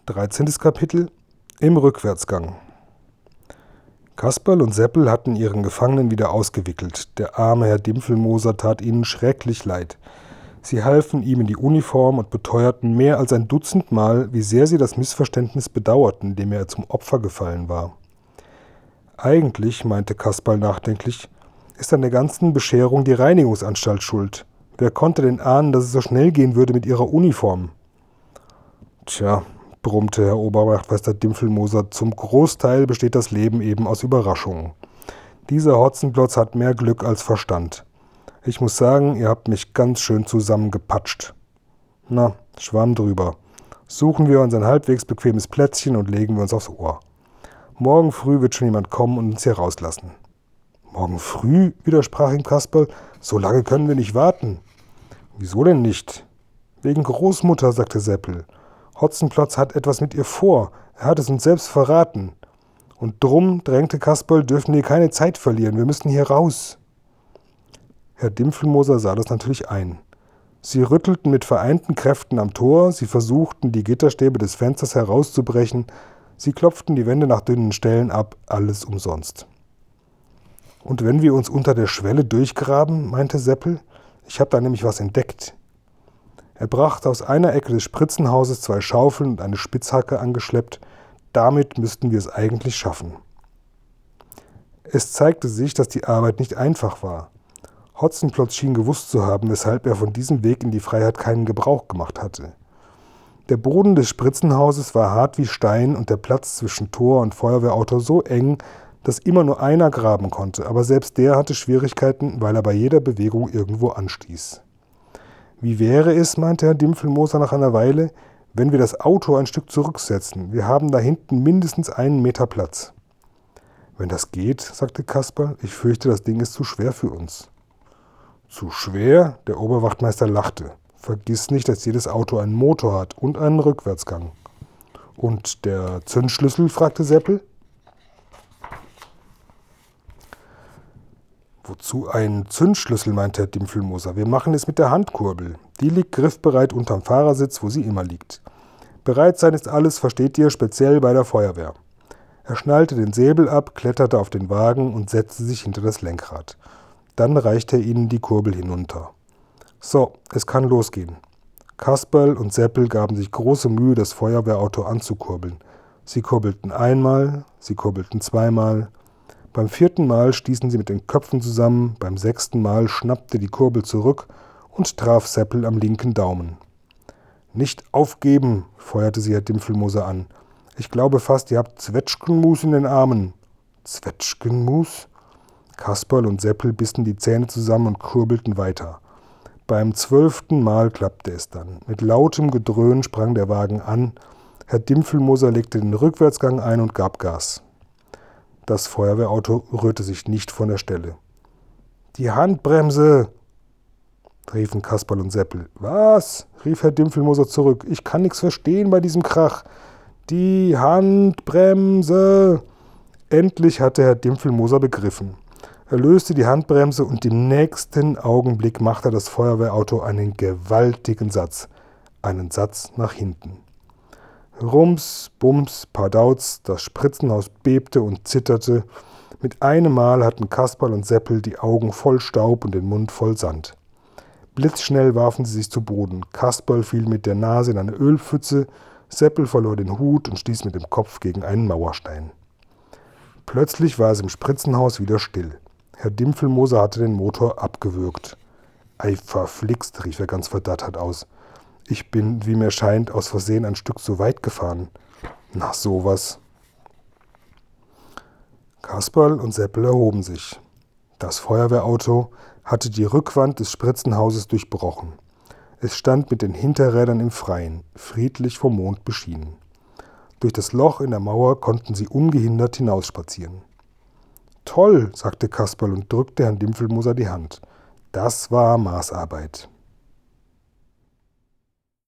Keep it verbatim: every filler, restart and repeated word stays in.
dreizehntes Kapitel Im Rückwärtsgang. Kasperl und Seppel hatten ihren Gefangenen wieder ausgewickelt. Der arme Herr Dimpfelmoser tat ihnen schrecklich leid. Sie halfen ihm in die Uniform und beteuerten mehr als ein Dutzend Mal, wie sehr sie das Missverständnis bedauerten, dem er zum Opfer gefallen war. Eigentlich, meinte Kasperl nachdenklich, ist an der ganzen Bescherung die Reinigungsanstalt schuld. Wer konnte denn ahnen, dass es so schnell gehen würde mit ihrer Uniform? Tja, brummte Herr Oberwachtmeister Dimpfelmoser, zum Großteil besteht das Leben eben aus Überraschungen. Dieser Hotzenplotz hat mehr Glück als Verstand. Ich muss sagen, ihr habt mich ganz schön zusammengepatscht. Na, Schwamm drüber. Suchen wir uns ein halbwegs bequemes Plätzchen und legen wir uns aufs Ohr. Morgen früh wird schon jemand kommen und uns hier rauslassen. Morgen früh, widersprach ihm Kasperl, so lange können wir nicht warten. Wieso denn nicht? Wegen Großmutter, sagte Seppel. Hotzenplotz hat etwas mit ihr vor, er hat es uns selbst verraten. Und drum, drängte Kasperl, dürfen wir keine Zeit verlieren, wir müssen hier raus. Herr Dimpfelmoser sah das natürlich ein. Sie rüttelten mit vereinten Kräften am Tor, sie versuchten, die Gitterstäbe des Fensters herauszubrechen, sie klopften die Wände nach dünnen Stellen ab, alles umsonst. Und wenn wir uns unter der Schwelle durchgraben, meinte Seppel, ich habe da nämlich was entdeckt. Er brachte aus einer Ecke des Spritzenhauses zwei Schaufeln und eine Spitzhacke angeschleppt. Damit müssten wir es eigentlich schaffen. Es zeigte sich, dass die Arbeit nicht einfach war. Hotzenplotz schien gewusst zu haben, weshalb er von diesem Weg in die Freiheit keinen Gebrauch gemacht hatte. Der Boden des Spritzenhauses war hart wie Stein und der Platz zwischen Tor und Feuerwehrauto so eng, dass immer nur einer graben konnte, aber selbst der hatte Schwierigkeiten, weil er bei jeder Bewegung irgendwo anstieß. Wie wäre es, meinte Herr Dimpfelmoser nach einer Weile, wenn wir das Auto ein Stück zurücksetzen? Wir haben da hinten mindestens einen Meter Platz. Wenn das geht, sagte Kasperl, ich fürchte, das Ding ist zu schwer für uns. Zu schwer? Der Oberwachtmeister lachte. Vergiss nicht, dass jedes Auto einen Motor hat und einen Rückwärtsgang. Und der Zündschlüssel? Fragte Seppel. Wozu ein Zündschlüssel, meinte Herr Dimpfelmoser. Wir machen es mit der Handkurbel. Die liegt griffbereit unterm Fahrersitz, wo sie immer liegt. Bereit sein ist alles, versteht ihr, speziell bei der Feuerwehr. Er schnallte den Säbel ab, kletterte auf den Wagen und setzte sich hinter das Lenkrad. Dann reichte er ihnen die Kurbel hinunter. So, es kann losgehen. Kasperl und Seppel gaben sich große Mühe, das Feuerwehrauto anzukurbeln. Sie kurbelten einmal, sie kurbelten zweimal. Beim vierten Mal stießen sie mit den Köpfen zusammen, beim sechsten Mal schnappte die Kurbel zurück und traf Seppel am linken Daumen. »Nicht aufgeben«, feuerte sie Herr Dimpfelmoser an. »Ich glaube fast, ihr habt Zwetschgenmus in den Armen.« »Zwetschgenmus?« Kasperl und Seppel bissen die Zähne zusammen und kurbelten weiter. Beim zwölften Mal klappte es dann. Mit lautem Gedröhn sprang der Wagen an. Herr Dimpfelmoser legte den Rückwärtsgang ein und gab Gas. Das Feuerwehrauto rührte sich nicht von der Stelle. »Die Handbremse!« riefen Kasperl und Seppel. »Was?« rief Herr Dimpfelmoser zurück. »Ich kann nichts verstehen bei diesem Krach. Die Handbremse!« Endlich hatte Herr Dimpfelmoser begriffen. Er löste die Handbremse und im nächsten Augenblick machte das Feuerwehrauto einen gewaltigen Satz. Einen Satz nach hinten. Rums, Bums, Pardauz, das Spritzenhaus bebte und zitterte. Mit einem Mal hatten Kasperl und Seppel die Augen voll Staub und den Mund voll Sand. Blitzschnell warfen sie sich zu Boden. Kasperl fiel mit der Nase in eine Ölpfütze, Seppel verlor den Hut und stieß mit dem Kopf gegen einen Mauerstein. Plötzlich war es im Spritzenhaus wieder still. Herr Dimpfelmoser hatte den Motor abgewürgt. »Ei, verflixt«, rief er ganz verdattert aus. »Ich bin, wie mir scheint, aus Versehen ein Stück zu weit gefahren. Na, sowas.« Kasperl und Seppel erhoben sich. Das Feuerwehrauto hatte die Rückwand des Spritzenhauses durchbrochen. Es stand mit den Hinterrädern im Freien, friedlich vom Mond beschienen. Durch das Loch in der Mauer konnten sie ungehindert hinausspazieren. »Toll«, sagte Kasperl und drückte Herrn Dimpfelmoser die Hand. Das war Maßarbeit.